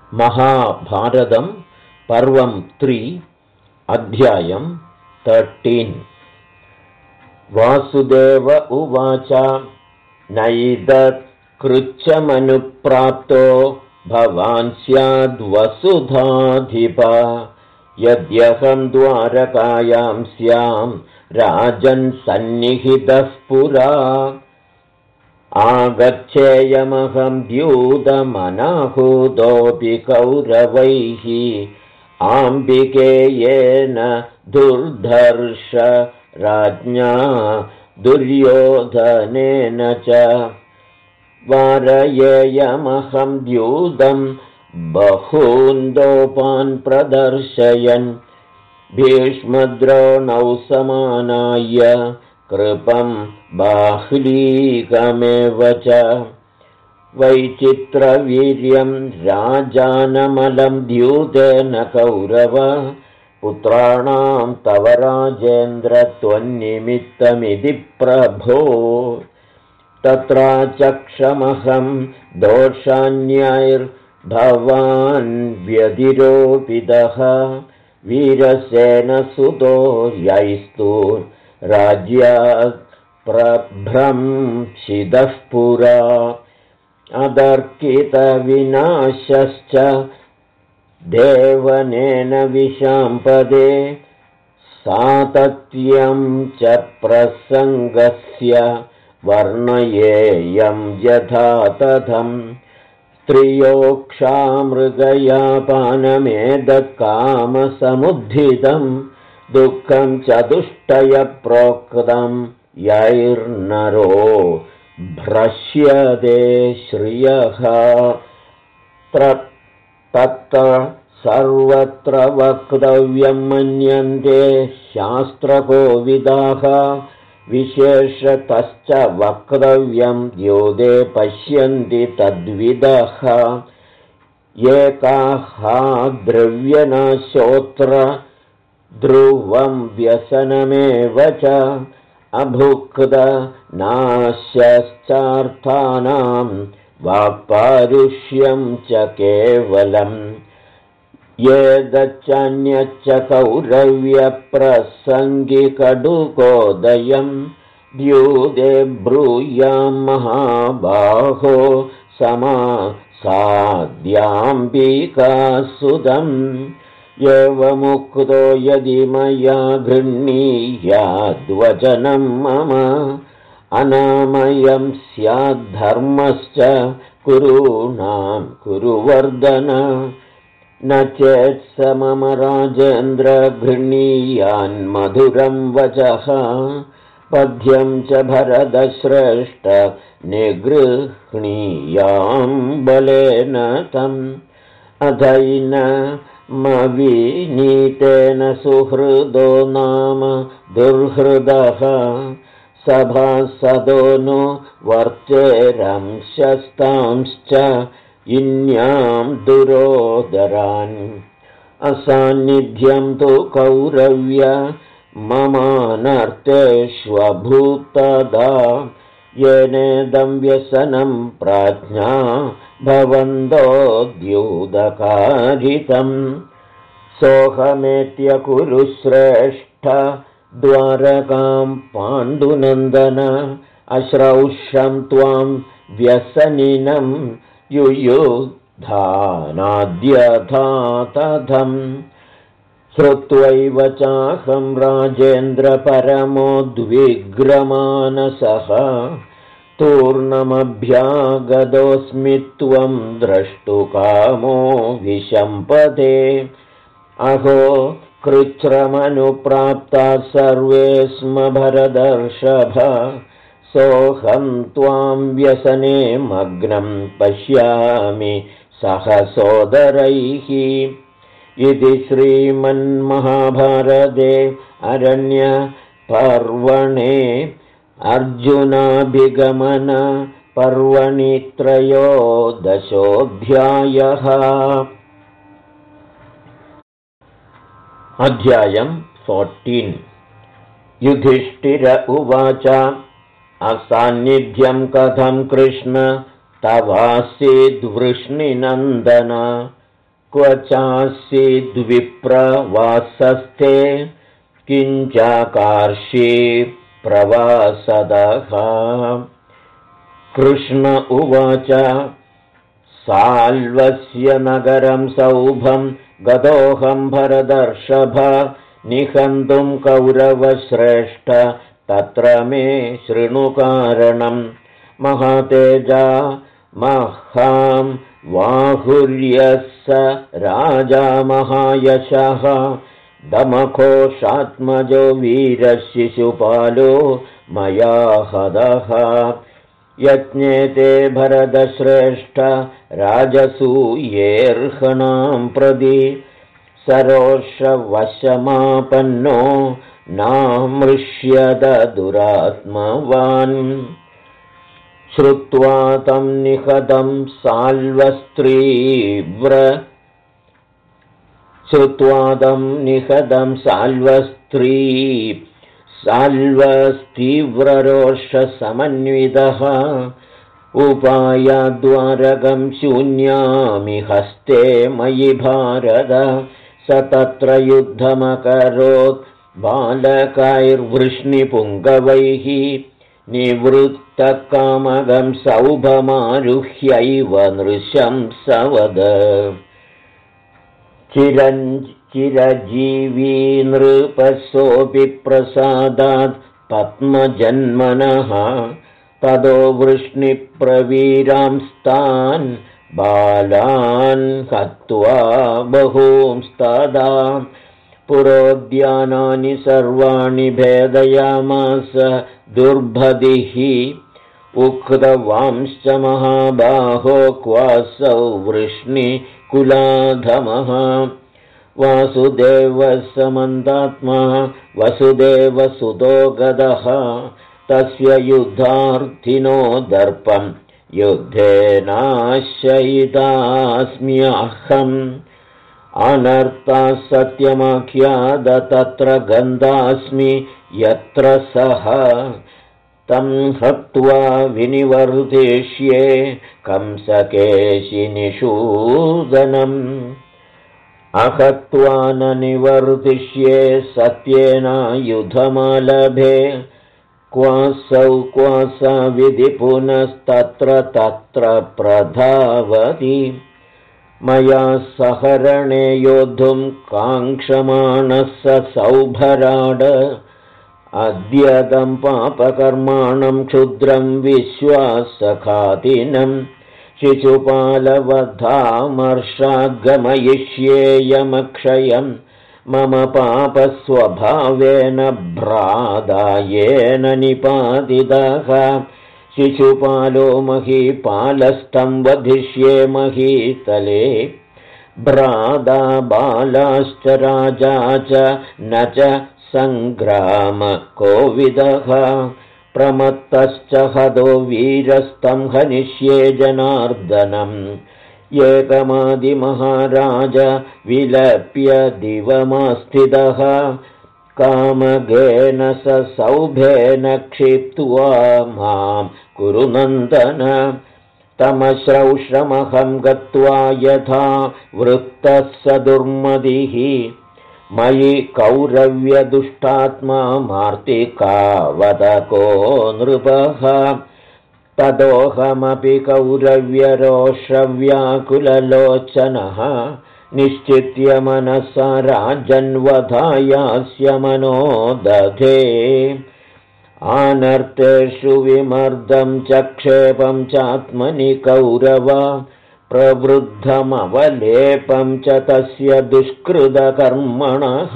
महाभारतं पर्वं 3 अध्यायं 13 वासुदेव उवाच नैदत्कृच्छमनुप्राप्तो भवान् स्याद्वसुधाधिप यद्यहं द्वारकायां स्यां राजन् सन्निहितः पुरा आगच्छेयमहं द्यूतमनाहूतोऽपि कौरवैः आम्बिकेयेन दुर्धर्ष राज्ञा दुर्योधनेन च वारयेयमहं द्यूतं बहून्दोपान् प्रदर्शयन् भीष्मद्रोणौ समानाय कृपं बाह्लीकमेव च वैचित्रवीर्यं राजानमलं द्यूतेन कौरव पुत्राणां तव राजेन्द्र त्वन्निमित्तमिति प्रभो तत्राचक्षमहं दोषान्यैर्भवान् व्यतिरोपितः वीरसेनसुतो यैस्तु राज्यात् प्रभ्रंशितः पुरा अदर्कितविनाशश्च देवनेन विशाम्पदे सातत्यं च प्रसङ्गस्य वर्णयेयं यथा तथं स्त्रियोक्षामृगयापानमेदत्कामसमुद्धितं दुःखं चतुष्टयप्रोक्तं यैर्नरो भ्रश्यते श्रियः तत्र सर्वत्र वक्तव्यं मन्यन्ते शास्त्रकोविदाः विशेषतश्च वक्तव्यं द्योते पश्यन्ति तद्विदः एकाः द्रव्यनाशोऽत्र ध्रुवं व्यसनमेव च अभुक्तनाशश्चार्थानां वाक्पारुष्यं च केवलम् ये दच्चान्यच्च कौरव्यप्रसङ्गिकडुकोदयं द्यूते ब्रूयां महाबाहो समासाद्याम्बिकासुतम् एवमुक्तो यदि मया गृह्णीयाद्वचनं मम अनामयं स्याद्धर्मश्च कुरूणां कुरुवर्धन न चेत् स मम राजेन्द्र गृह्णीयान्मधुरं वचः पद्यं च भरतश्रेष्ठ निगृह्णीयां बलेन तम् अथैनमविनीतेन सुहृदो नाम दुर्हृदः सभासदो नु वर्चेरंशस्तांश्च इन्यां दुरोदरान् असान्निध्यं तु कौरव्य ममानर्तेष्वभूतदा येनेदं व्यसनं प्राज्ञा भवन्तो द्यूतकारितं सोऽहमेत्य कुरु श्रेष्ठ द्वारकां पाण्डुनन्दन अश्रौषं त्वां व्यसनिनं युयुधानाद्यथा तथम् श्रुत्वैव चाहं राजेन्द्र परमोद्विग्रमानसः तूर्णमभ्यागतोऽस्मि त्वं द्रष्टुकामो विशम्पदे अहो कृच्छ्रमनुप्राप्ता सर्वे स्म भरतर्षभ सोऽहं त्वां व्यसने मग्नं पश्यामि सहसोदरैः इति श्रीमन्महाभारते अरण्यपर्वणे अर्जुनाभिगमन पर्वणि 13 अध्यायं 14 युधिष्ठिर उवाच असान्निध्यं कथं कृष्ण तवासीद्वृष्णिनन्दन क्व चासीद्विप्रवासस्ते किञ्चाकार्षी प्रवासदः। कृष्ण उवाच साल्वस्य नगरं सौभं गतोऽहं भरतर्षभ निहन्तुं कौरवश्रेष्ठ तत्र मे शृणुकारणम् महातेजा महां वाहुर्यः स राजा महायशः दमघोषात्मजो वीरशिशुपालो मया हतः यज्ञे ते भरतश्रेष्ठ राजसूयेऽर्हणां प्रति सरोषवशमापन्नो नामृष्यत दुरात्मवान् श्रुत्वा तं निहतं साल्वस्तीव्ररोषसमन्वितः उपायाद्वारकं शून्यामि हस्ते मयि भारत स तत्र युद्धमकरोत् बालकैर्वृष्णिपुङ्गवैः निवृत्तकामगं सौभमारुह्यैव नृशंसवद चिरजीवी नृपसोऽपि प्रसादात् पद्मजन्मनः ततो वृष्णिप्रवीरांस्तान् बालान् हत्वा बहूंस्तदा पुरोद्यानानि सर्वाणि भेदयामास दुर्भदिः उक्तवांश्च महाबाहो क्वासौ वृष्णिकुलाधमः वासुदेवसमन्तात्मा वसुदेवसुतो गदः तस्य युद्धार्थिनो दर्पं युद्धेनाशयितास्म्यहम् अनर्ताः सत्यमाख्याद तत्र गन्धास्मि यत्र सः तं हत्वा विनिवर्तिष्ये कंसकेशिनिषूदनम् अहत्वा न निवर्तिष्ये सत्येन युधमालभे क्वासौ क्वासा विधि पुनस्तत्र तत्र प्रधावति मया सहरणे योद्धुं काङ्क्षमाणः स सौभराड अद्यतं पापकर्माणं क्षुद्रं विश्वासघातिनं शिशुपालवधामर्षाद्गमयिष्येयमक्षयं मम पापस्वभावेन भ्रादायेन निपातितः शिशुपालो महीपालस्तं वधिष्ये महीतले भ्राता बालाश्च राजा च न च सङ्ग्रामकोविदः प्रमत्तश्च हतो वीरस्तं हनिष्ये जनार्दनम् एकमादिमहाराज विलप्य दिवमास्थितः कामगेन स सौभेन क्षिप्त्वा मां कुरु नन्दन तमश्रौषमहं गत्वा यथा वृत्तः स दुर्मदिः मयि कौरव्यदुष्टात्मा मार्तिकावदको नृपः तदोऽहमपि कौरव्यरोषव्याकुललोचनः निश्चित्य मनसा राजन्वधायास्य मनो दधे आनर्तेषु विमर्दं च क्षेपं चात्मनि कौरव प्रवृद्धमवलेपं च तस्य दुष्कृतकर्मणः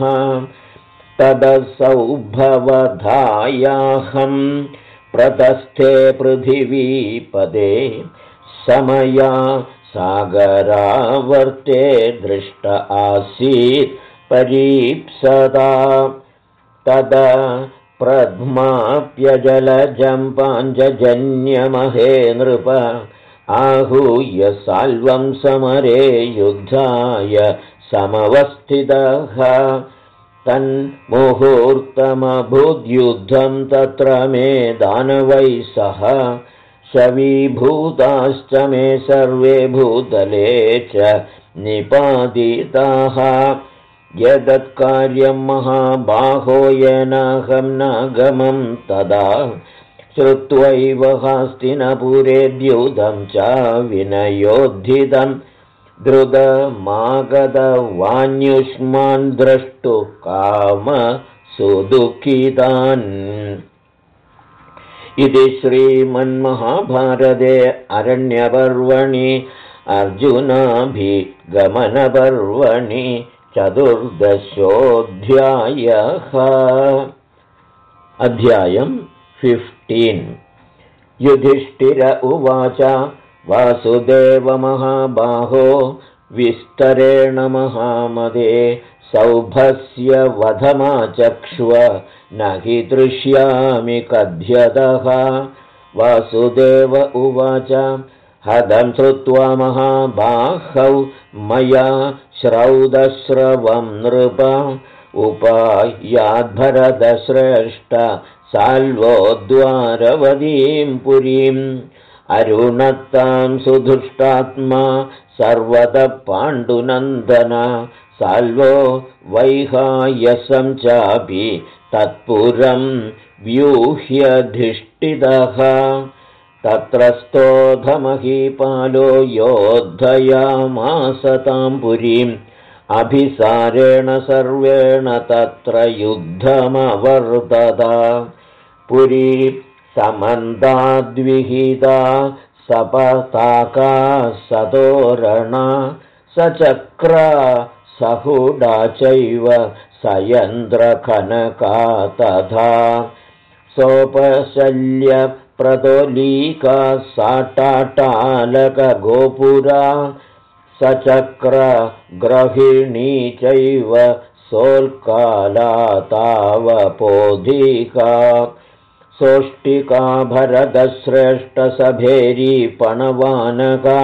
तदसौभवधायाहं प्रतस्थे पृथिवीपदे समया सागरावर्ते दृष्ट आसीत् परीप्सदा तदा प्रध्माप्यजलजं पाञ्जन्यमहे नृप आहूय साल्वं समरे युद्धाय समवस्थितः तन्मुहूर्तमभूद्युद्धं तत्र मे दानवैः सह शवीभूताश्च मे सर्वे भूतले च निपादिताः यदत्कार्यं महाबाहो येनाहं नागमं तदा श्रुत्वैव हस्तिनपुरे द्यूतं च विनयोद्धितं द्रुतमागतवान्युष्मान् द्रष्टुः कामसुदुःखितान्। इति श्रीमन्महाभारते अरण्यपर्वणि अर्जुनाभिगमनपर्वणि 14. अध्यायम् 15। युधिष्ठिर उवाच वासुदेवमहाबाहो विस्तरेण महामदे सौभस्य वधमाचक्ष्व न हि दृश्यामि कथ्यतः। वासुदेव उवाच हतं श्रुत्वा महाबाहौ मया श्रौदश्रवं नृप उपायाद्भरतश्रेष्ठ साल्वो द्वारवतीं पुरीम् अरुणत्तां सुधुष्टात्मा सर्वतः पाण्डुनन्दन साल्वो वैहायसं चापि तत्पुरं व्यूह्यधिष्ठितः तत्रस्थोऽधमहीपालो योद्धयामास तां पुरीम् अभिसारेण सर्वेण तत्र युद्धमवर्तत पुरी समन्ताद्विहिता सपताका सतोरणा सचक्रा सहुडा चैव सयन्द्रखनका तथा सोपशल्य प्रतोलीका साटाटालकगोपुरा सचक्रग्रहिणी चैव सोल्काला तावपोधिका सोष्टिका भरतश्रेष्ठसभेरी पणवानका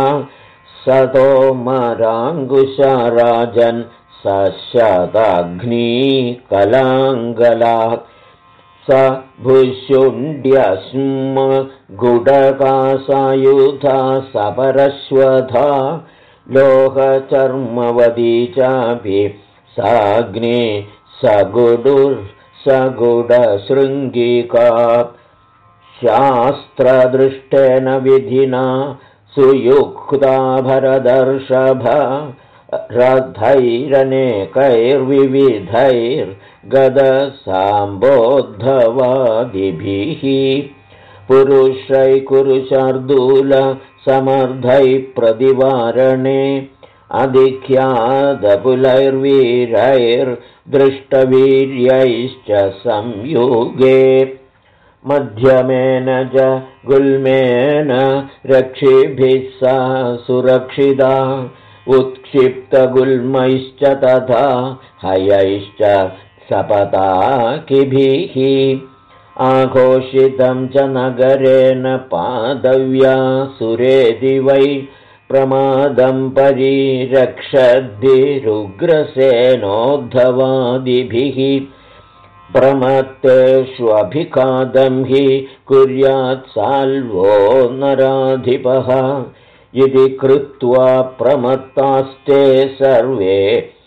सतोमराङ्कुशा राजन् सशताग्नी कलाङ्गला स भुशुण्ड्यस्म गुडका सायुधा सपरश्वथा लोहचर्मवदी चापि साग्नि सगुडशृङ्गिका शास्त्रदृष्टेन विधिना सुयुक्ता भरदर्षभ रथैरनेकैर्विविधैर्गदसाम्बोद्धवादिभिः पुरुषै कुरुशार्दूल समर्थैः प्रतिवारणे अधिख्यातकुलैर्वीरैर्दृष्टवीर्यैश्च संयुगे मध्यमेन च गुल्मेन रक्षिभिः सा सुरक्षिता उत्क्षिप्तगुल्मैश्च तथा हयैश्च सपताकिभिः आघोषितं च नगरेण पादव्या सुरेदि वै प्रमादं परिरक्षद्भिरुग्रसेनोद्धवादिभिः प्रमत्तेष्वभिखादं हि कुर्यात् साल्वो नराधिपः इति कृत्वा प्रमत्तास्ते सर्वे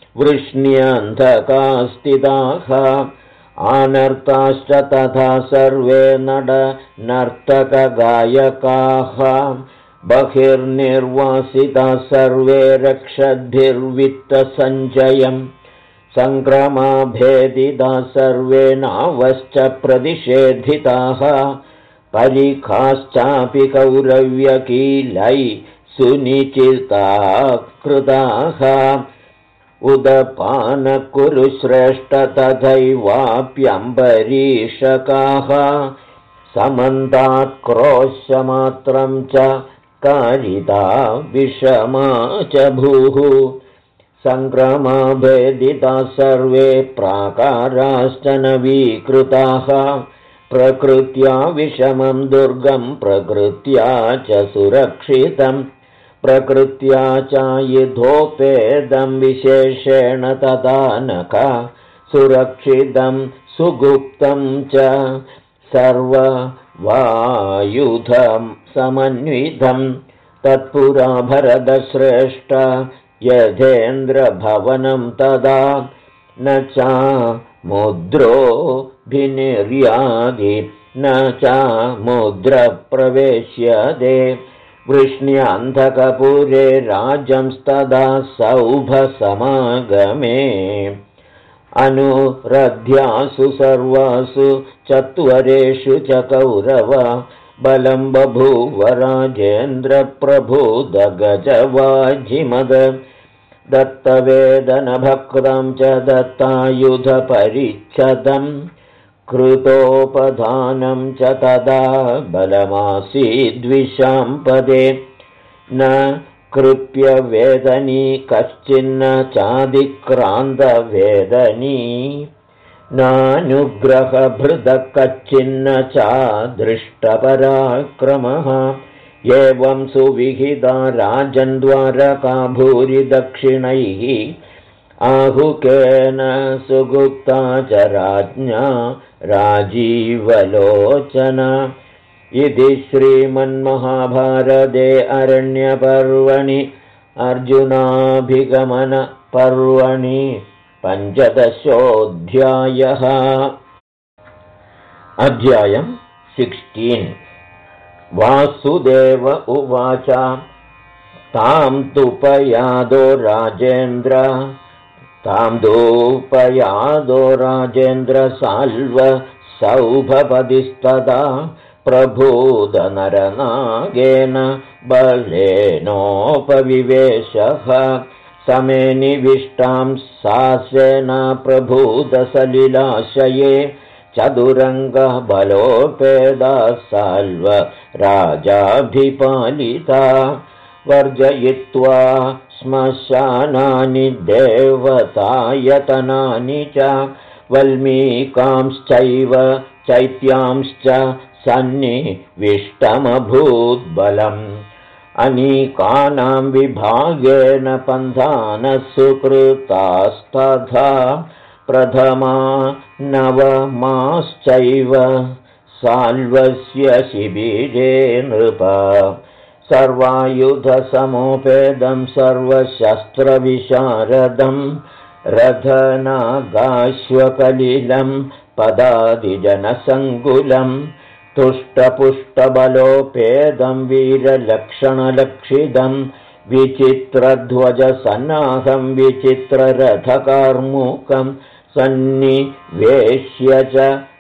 वृष्ण्यन्धकास्थिताः आनर्ताश्च तथा सर्वे नर्तकगायकाः बहिर्निर्वासिताः सर्वे रक्षद्भिर्वित्तसञ्चयम् सङ्क्रमाभेदिताः सर्वे नावश्च प्रतिषेधिताः परिखाश्चापि कौरव्यकीलै सुनिचिताः कृताः उदपानकुरुश्रेष्ठ तथैवाप्यम्बरीषकाः समन्ताक्रोशमात्रं च कारिता विषमा च भूः सङ्क्रमाभेदिताः सर्वे प्राकाराश्च नवीकृताः प्रकृत्या विषमं दुर्गं प्रकृत्या च सुरक्षितं प्रकृत्या च युधोपेदं विशेषेण तथा नख सुरक्षितं सुगुप्तं च सर्ववायुधं समन्वितं तत्पुरा भरतश्रेष्ठ यथेन्द्रभवनं तदा न चामुद्रोऽभिनिर्याति न चामुद्रप्रवेश्यते वृष्ण्यन्धकपुरे राज्यंस्तदा सौभसमागमे अनुरध्यासु सर्वासु चत्वरेषु च कौरव बलं बभूव राजेन्द्रप्रभूदगजवाजिमद दत्तवेदनभक्तं च दत्तायुधपरिच्छदं कृतोपधानं च तदा बलमासीद्विशाम्पदे न कृप्यवेदनी कश्चिन्न चादिक्रान्तवेदनी नानुग्रहभृदः कच्चिन्न चादृष्टपराक्रमः एवं सुविहिता राजन्द्वारका भूरि दक्षिणैः आहुकेन सुगुप्ता च राज्ञा राजीवलोचना इति श्रीमन्महाभारते अरण्यपर्वणि अर्जुनाभिगमनपर्वणि 15 अध्यायं 16 वासुदेव उवाच तां दूपयादो राजेन्द्र साल्व सौभपदिस्तदा प्रभूदनरनागेन बलेनोपविवेशः समे निविष्टां सासेना प्रभूदसलिलाशये चतुरङ्गबलोपेदा साल्व राजाभिपालिता वर्जयित्वा श्मशानानि देवतायतनानि च वल्मीकांश्चैव चैत्यांश्च सन्निविष्टमभूद्बलम् अनीकानां विभागेन पन्थानः सुकृतास्तथा प्रथमा नवमाश्चैव साल्वस्य शिबिरे नृप सर्वायुधसमोपेदं सर्वशस्त्रविशारदं रथनागाश्वकलिलं पदादिजनसङ्कुलं तुष्टपुष्टबलोपेदं वीरलक्षणलक्षितं विचित्रध्वजसन्नाहं विचित्ररथकार्मुकं सन्निवेश्य च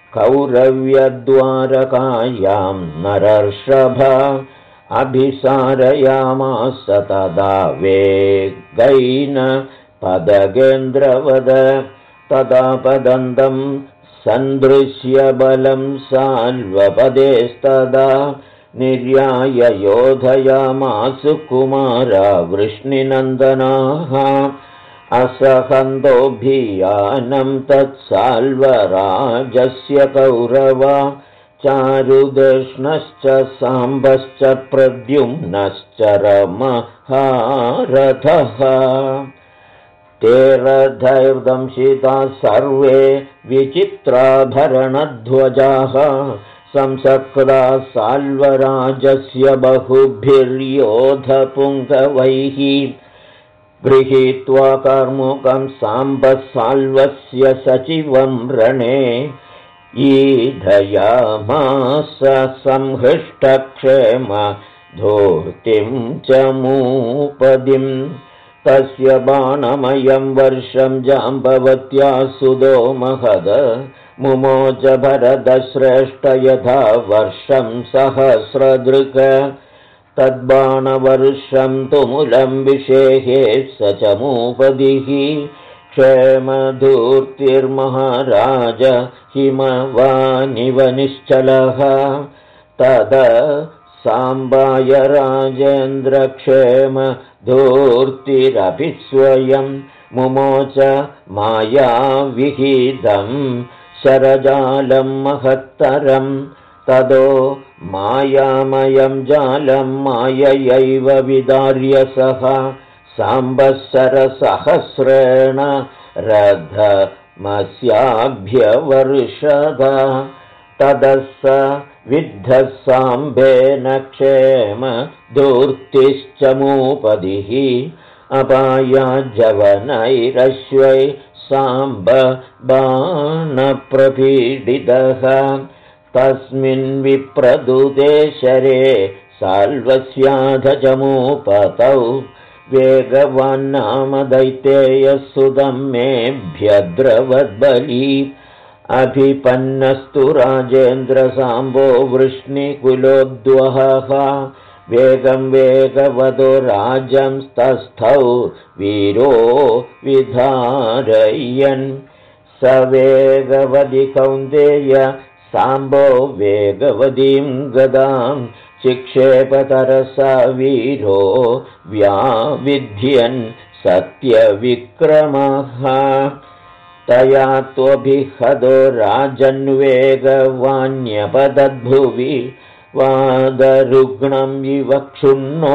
कौरव्यद्वारकायां नरर्षभ अभिसारयामास तदा वेगैन पदगेन्द्रवद तदा पदन्तं सन्दृश्य बलं साल्वपदेस्तदा निर्याय योधयामासु कुमारा वृष्णिनन्दनाः असहन्तोऽभियानं तत्साल्वराजस्य कौरवा चारुदृष्णश्च साम्बश्च प्रद्युम्नश्च रमहारथः ते रथैर्दंशिताः सर्वे विचित्राभरणध्वजाः संसक्ताः साल्वराजस्य बहुभिर्योधपुङ्गवैः गृहीत्वा कार्मुकं साम्बः साल्वस्य सचिवं रणे ईधयामास संहृष्टक्षेम धूर्तिं च मूपदिं तस्य बाणमयं वर्षं जाम्बवत्या सुदो महद मुमोच भरतश्रेष्ठ यथा वर्षं सहस्रदृक् तद्बाणवर्षं तुमुलं विषेहे स च मूपदिः क्षेमधूर्तिर्महाराज हिमवानिव निश्चलः तद साम्बाय राजेन्द्रक्षेम धूर्तिरपि स्वयं मुमोच मायाविहितं शरजालं महत्तरं तदो मायामयं जालं माययैव विदार्य सः साम्बस्सरसहस्रेण रथमस्याभ्यवर्षद ततः स विद्धः साम्बेन क्षेम धूर्तिश्च मूपदिः अपायाज्जवनैरश्वै साम्ब बाणप्रपीडितः तस्मिन् विप्रदुते शरे साल्वस्याधजमूपतौ वेगवान्नाम दैतेयसुतं मेऽभ्यद्रवद्बली अभिपन्नस्तु राजेन्द्रसाम्बो वृष्णिकुलोद्वहः वेगं वेगवदो राजंस्तस्थौ वीरो विधारयन् स वेगवदि कौन्तेय साम्बो वेगवतीं गदां चिक्षेपतरसा वीरो व्याविध्यन् सत्यविक्रमः तया त्वभिहदो राजन्वेगवान्यपदद्भुवि वादरुग्णं इव क्षुण्णो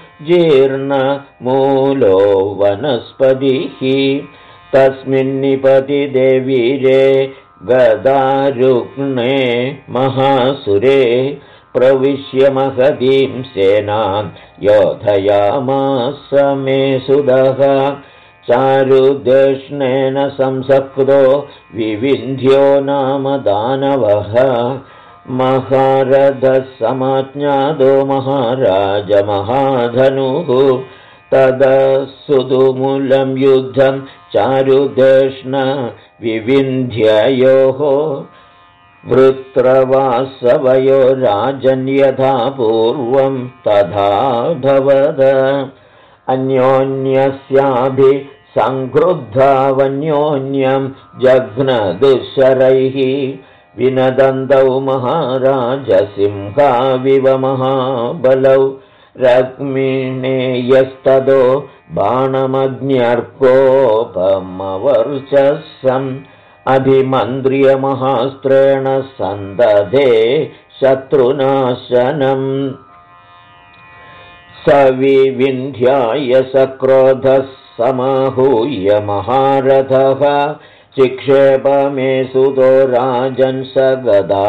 जीर्णमूलो वनस्पतिः तस्मिन्निपतिते वीरे गदारुग्णे महासुरे प्रविश्य महतीं सेनां योधयामास मे सुदः चारुदेष्णेन संसक्तो विविन्ध्यो नाम दानवः महारथः समाज्ञातो महाराजमहाधनुः तदसुदुमूलं युद्धं चारुदेष्ण विविन्ध्ययोः वृत्रवासवयो राजन् यथा पूर्वं तथा भवद अन्योन्यस्याभिसङ्क्रुद्धावन्योन्यं जघ्नदुःशरैः विनदन्तौ महाराजसिंहाविव महाबलौ रग्मिणेयस्ततो बाणमग्न्यर्कोपमवर्चसम् अभिमन्त्र्यमहास्त्रेण सन्दधे शत्रुनाशनम् स विविन्ध्याय सक्रोधः समाहूय महारथः चिक्षेपमे सुतो राजन् स गदा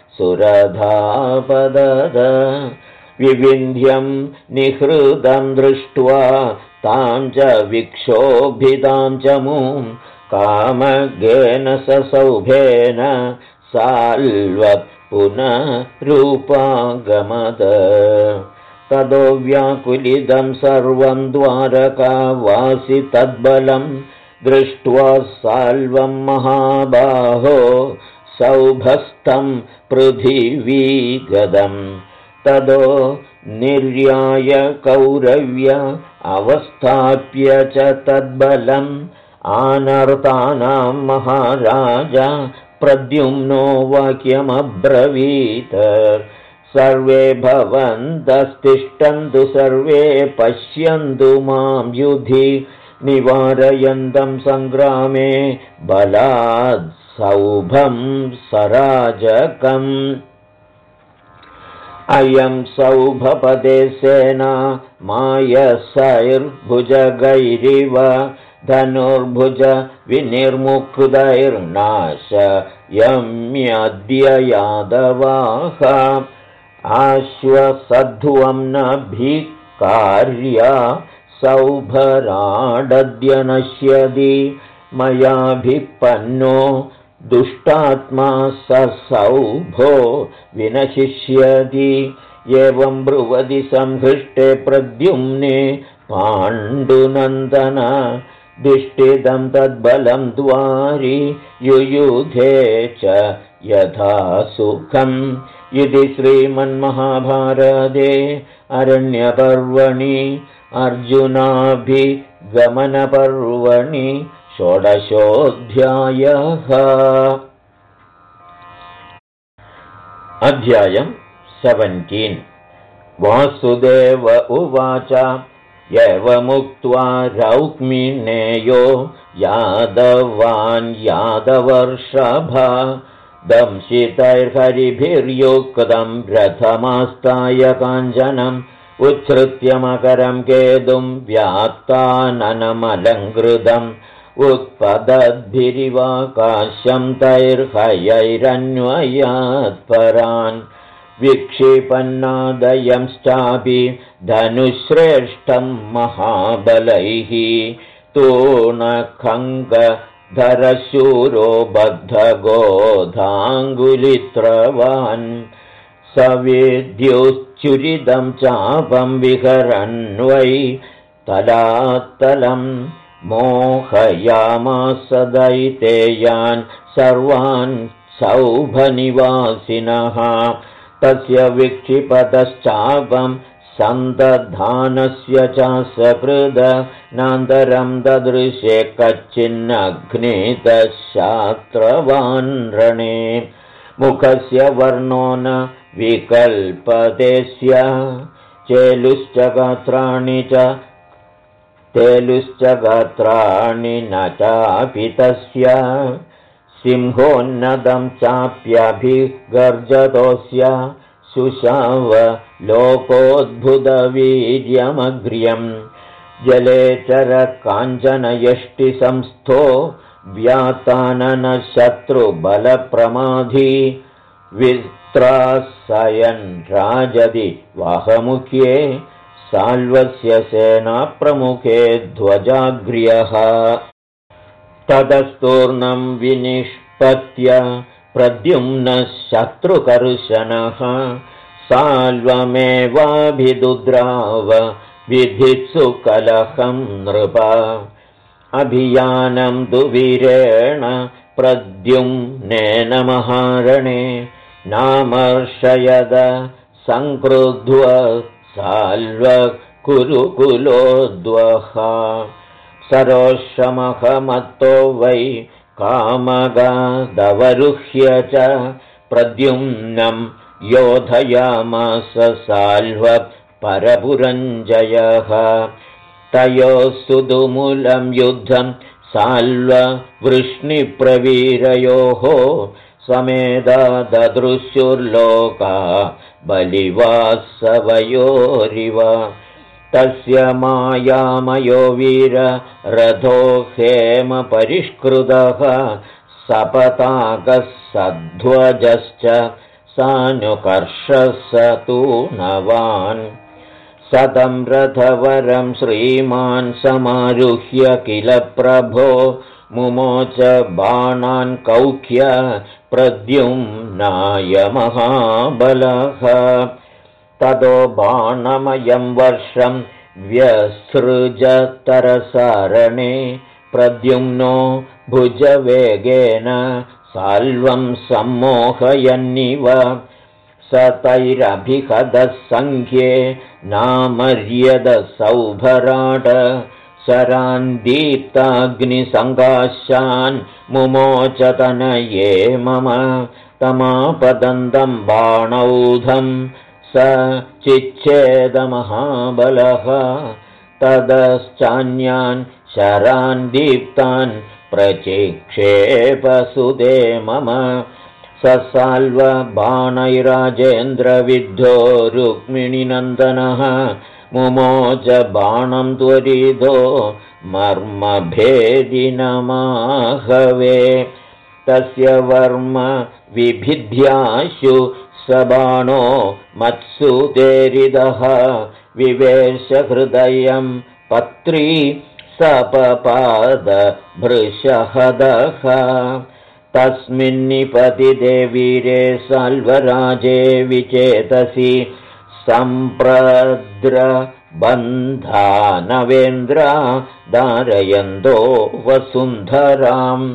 सुरधापदद विविन्ध्यं निहृतं दृष्ट्वा तां च विक्षोभितां च मूं कामगेन ससौभेन साल्वत् पुनरूपागमद ततो व्याकुलितं सर्वं द्वारकावासि तद्बलं दृष्ट्वा साल्वं महाबाहो सौभस्तं पृथिवीगदम् ततो निर्याय कौरव्य अवस्थाप्य च तद्बलम् आनर्तानां महाराजा प्रद्युम्नो वाक्यमब्रवीत् सर्वे भवन्तस्तिष्ठन्तु सर्वे पश्यन्तु मां युधि निवारयन्तं सङ्ग्रामे बलात् सौभं सराजकम् अयं सौभपदे सेना मायसैर्भुजगैरिव धनुर्भुज विनिर्मुक्तैर्नाशयम्यद्य यादवाः आश्वसध्वं न भिक्कार्या सौभराडद्य नश्यति मयाभिपन्नो दुष्टात्मा स सौभो विनशिष्यति एवं ब्रुवति संहृष्टे प्रद्युम्ने पाण्डुनन्दन दिष्टितं तद्बलं द्वारि युयुधे च यथा सुखम् इति श्रीमन्महाभारते अरण्यपर्वणि अर्जुनाभिगमनपर्वणि षोडशोऽध्यायः। अध्यायं 17। वासुदेव उवाच एवमुक्त्वा रौक्मिणेयो यादवान् यादवर्षभा दंशितैर्हरिभिर्युक्तं रथमास्ताय काञ्चनम् उत्सृत्य मकरं केतुं व्यात्ताननमलङ्कृतम् उत्पदद्भिरिवाकाश्यं तैर्हयैरन्वयात् परान् विक्षिपन्नादयंश्चापि धनुश्रेष्ठं महाबलैः तूर्णखङ्गधरशूरो बद्धगोधाङ्गुलित्रवान् सविद्युच्चुरिदं चापं विहरन् वै तलात्तलं मोहयामास दैतेयान् सर्वान् सौभनिवासिनः तस्य विक्षिपतश्चापं सन्दधानस्य च सकृद नान्तरं ददृशे कच्चिन्नग्नितशास्त्रवान् रणे मुखस्य वर्णो न विकल्पतेस्य तेलुश्च गात्राणि न चापि तस्य सिंहोन्नतं चाप्यभिगर्जतोऽस्य शुशाव लोकोद्भुतवीर्यमग्र्यम् जलेचर काञ्चनयष्टिसंस्थो व्याताननशत्रुबलप्रमाधी वित्रासयन् राजति वाहमुख्ये साल्वस्य सेनाप्रमुखे ध्वजाग्र्यः ततस्तूर्णं विनिष्पत्य प्रद्युम्नः शत्रुकर्शनः साल्वमेवाभिदुद्राव विधित्सु कलहं नृप अभियानं तु वीरेण प्रद्युम्नेन महारणे नामर्षयद संक्रुध्व साल्व कुरुकुलोद्वः सरोषमहमत्तो वै कामगादवरुह्य च प्रद्युम्नं योधयामास साल्व परपुरञ्जयः तयोः सुदुमूलं युद्धं साल्व वृष्णिप्रवीरयोः समेधा ददृश्युर्लोका बलिवासवयोरिव तस्य मायामयो वीर रथो हेम परिष्कृतः सपताकः सध्वजश्च सानुकर्षः सतूनवान् सतं रथवरं श्रीमान् समारुह्य किल प्रभो मुमोच बाणान् कौख्य प्रद्युम्नाय महाबलः ततो बाणमयं वर्षं व्यसृजतरसारणे प्रद्युम्नो भुजवेगेन साल्वं सम्मोहयन्निव स तैरभिहदः सङ्ख्ये नामर्यदसौभराट शरान् दीप्ताग्निसङ्काशान् मुमोचतनये मम तमापदन्तं बाणौधं स चिच्छेदमहाबलः ततश्चान्यान् शरान् दीप्तान् प्रचिक्षेपसुदे मम ससाल्व बाणैराजेन्द्रविद्धो रुक्मिणीनन्दनः मुमोच बाणं त्वरितो मर्मभेदिनमाहवे तस्य वर्म विभिद्याशु स बाणो मत्सुतेरिदः विवेश हृदयं पत्री सपपाद भृशहदः तस्मिन्निपतिते वीरे साल्वराजे विचेतसि सम्प्रद्रबन्धा नवेन्द्रा धारयन्तो वसुन्धराम्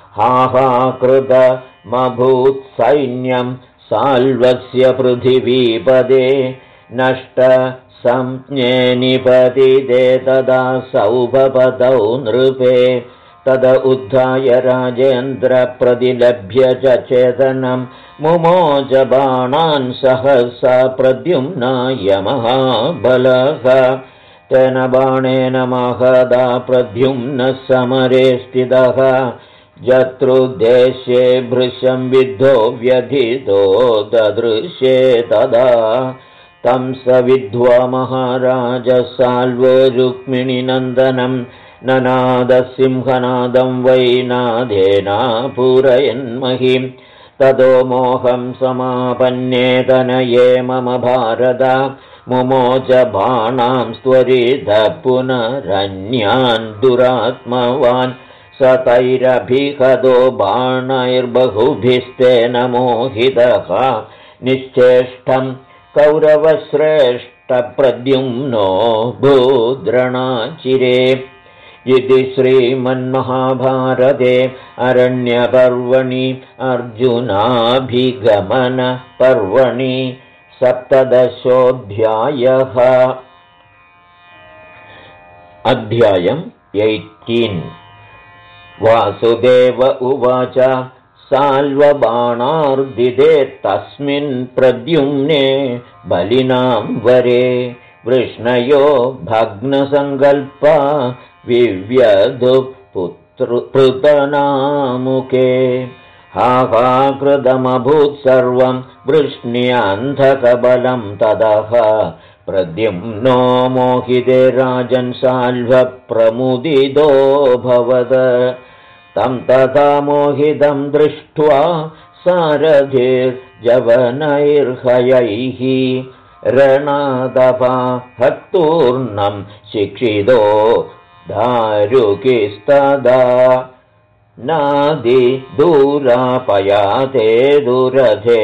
हाहाकृतमभूत्सैन्यं साल्वस्य पृथिवीपदे नष्ट संज्ञेनिपतिते तदा सौभपदौ नृपे तद उद्धाय राजेन्द्र प्रतिलभ्य च चेतनं मुमोच बाणान् सहसा प्रद्युम्नाय महाबलः तेन बाणेन महदा प्रद्युम्नः समरे स्थितः जत्रुदेशे भृशं विद्धो व्यथितो ददृशे तदा तं स विद्ध्वा महाराज साल्वो रुक्मिणीनन्दनं ननादसिंहनादं वै नादेना पूरयन्महिं ततो मोहं समापन्ने तनये मम भारत मुमोच बाणां त्वरितः पुनरन्यान् दुरात्मवान् स तैरभिहतो बाणैर्बहुभिस्तेन मोहितः निश्चेष्टं कौरवश्रेष्ठप्रद्युम्नो भूद्रणाचिरे इति श्रीमन्महाभारते अरण्यपर्वणि अर्जुनाभिगमनपर्वणि 17 अध्यायम् 18 वासुदेव उवाच साल्वबाणार्दिते तस्मिन् प्रद्युम्ने बलिनां वरे वृष्णयो भग्नसङ्कल्पा विव्यधुपृतनामुके हाहाकृतमभूत् सर्वं वृष्ण्यन्धकबलं ततः प्रद्युम्नो मोहिते राजन् साल्वप्रमुदितोऽभवत् तं तथा मोहितं दृष्ट्वा सारथिर्जवनैर्हयैः रणदपाहत्तूर्णं शिक्षितो दारुकिस्तदा नादिदूरापयाते दुरधे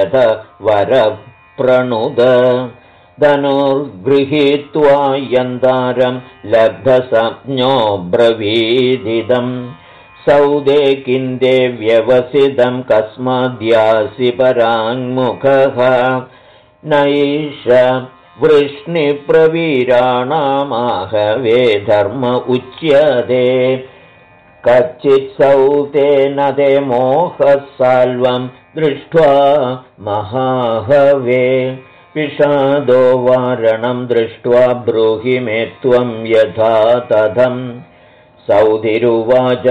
रथवरप्रणुद धनुर्गृहीत्वा यन्तारं लब्धसंज्ञो ब्रवीदिदम् सौदे किन्दे व्यवसितं कस्माद्यासि पराङ्मुखः नैष वृष्णिप्रवीराणामाहवे धर्म उच्यते कच्चित् सौतेन ते मोहः साल्वं दृष्ट्वा महाहवे विषादो वारणं दृष्ट्वा ब्रूहि मे त्वं यथा तथम् सौधिरुवाच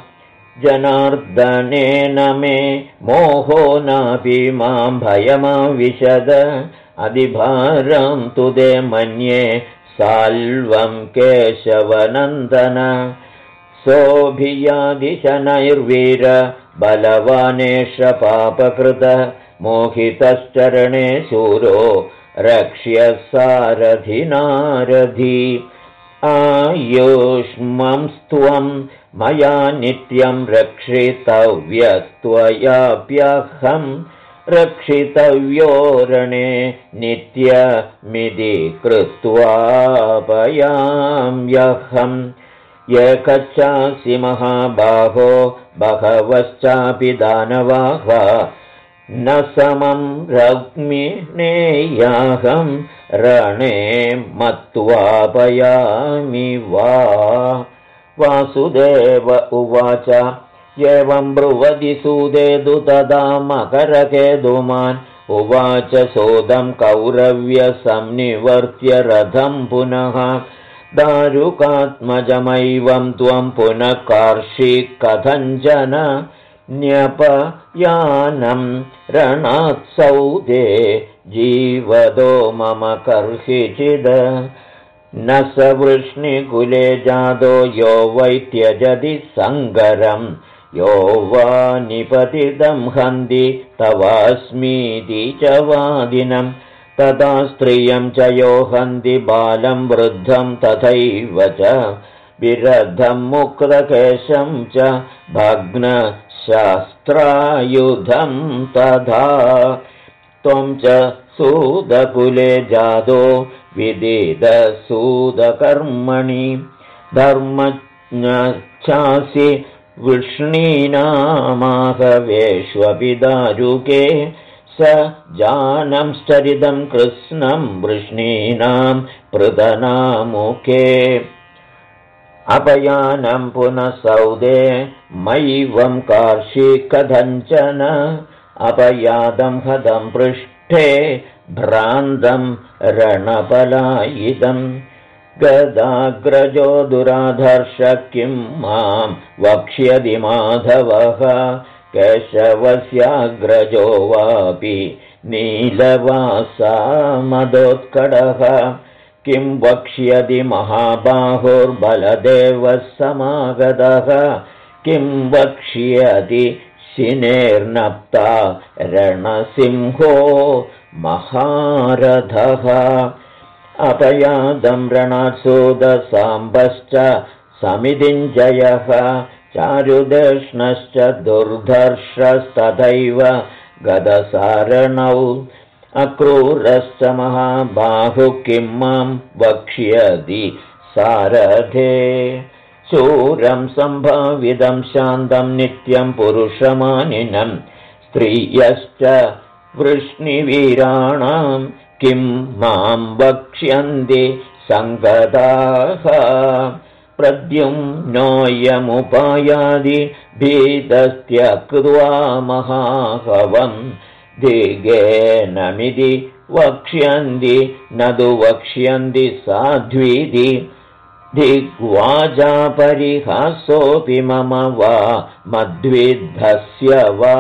जनार्दनेन मे मोहो नापि मां भयमविशद अधिभारं तु ते मन्ये साल्वं केशवनन्दन सोऽभियादिशनैर्वीर बलवानेश पापकृत मोहितश्चरणे शूरो रक्ष्य सारथिनारधि आयुष्मंस्त्वं मया नित्यं रक्षितव्यस्त्वयाप्यहं रक्षितव्यो रणे नित्यमिति कृत्वापयाम्यहम् एकच्चासि महाबाहो बहवश्चापि दानवाः न समं रग्मिणेयाहं रणे मत्वापयामि वा वासुदेव उवाच एवं ब्रुवति सूदेदु तदा मकरकेतुमान् उवाच सोदं कौरव्यसंनिवर्त्य रथं पुनः दारुकात्मजमैवं त्वं पुनः कार्षिकथञ्जन न्यपयानं रणोत्सौदे जीवदो मम कर्हिचिद न स वृष्णिकुले जातो यो वै त्यजति सङ्गरं यो वा निपतितं हन्ति तवास्मीति च वादिनं तथा स्त्रियं च यो हन्ति बालं वृद्धं तथैव च विरद्धं मुक्तकेशं च भग्नशस्त्रायुधं तथा त्वं च सूदकुले जातो विदितसूदकर्मणि धर्मज्ञासि वृष्णीनामाहवेष्वपि दारुके स जानंश्चरितं कृत्स्नं वृष्णीनां पृतनामुखे अपयानं पुनः सौदे मैवं कार्षिकधञ्चन अपयादं हदं पृष्ठे भ्रान्तं रणपलायितं गदाग्रजो दुराधर्ष किं मां वक्ष्यति माधवः केशवस्याग्रजो वापि नीलवासा मदोत्कटः किं वक्ष्यति महाबाहुर्बलदेवः समागतः किं वक्ष्यति शिनेर्नप्ता रणसिंहो महारथः अपयादं रणसूदसाम्बश्च समितिञ्जयः चारुदर्ष्णश्च दुर्धर्षस्तथैव गदसारणौ अक्रूरश्च महाबाहुः किं मां वक्ष्यति सारथे शूरं सम्भावितं शान्तं नित्यं पुरुषमानिनं स्त्रियश्च वृष्णिवीराणां किं मां वक्ष्यन्ति सङ्गताः प्रद्युम्नोऽयमुपायादि भीतस्त्यक्त्वा महाहवं दिगेनमिति वक्ष्यन्ति न तु वक्ष्यन्ति साध्वीति दिग्वाजापरिहासोऽपि मम वा मद्विद्धस्य वा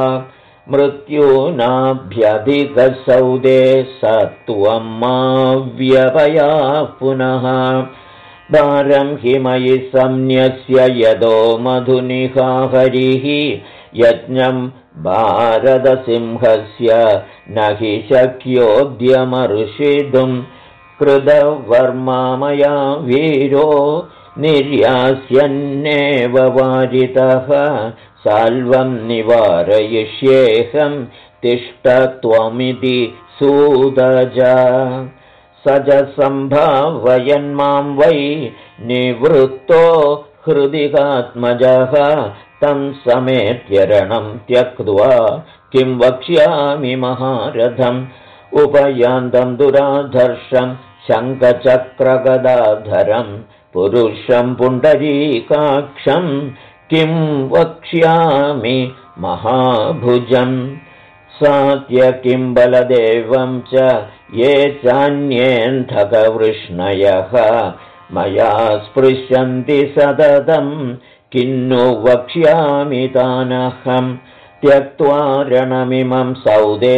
मृत्यूनाभ्यधिकसौदे सत्वं मा व्यपयाः पुनः भारं हि मयि संन्यस्य यदो मधुनिहा हरिः यज्ञं भारतसिंहस्य न हि शक्योऽद्यमर्षितुं कृतवर्मा मया वीरो निर्यास्यन्नेव वारितः साल्वं निवारयिष्येऽहं तिष्ठ त्वमिति सूदज स च सम्भावयन्मां वै निवृत्तो हृदिकात्मजः तं समेत्य रणं त्यक्त्वा किं वक्ष्यामि महारथम् उपयान्तं दुराधर्षं शङ्खचक्रगदाधरं पुरुषं पुण्डरीकाक्षं किं वक्ष्यामि महाभुजं सात्य किं बलदेवं च ये चान्येऽन्धकवृष्णयः मया स्पृशन्ति सततं किन्नु वक्ष्यामि तानहं त्यक्त्वा रणमिमं सौदे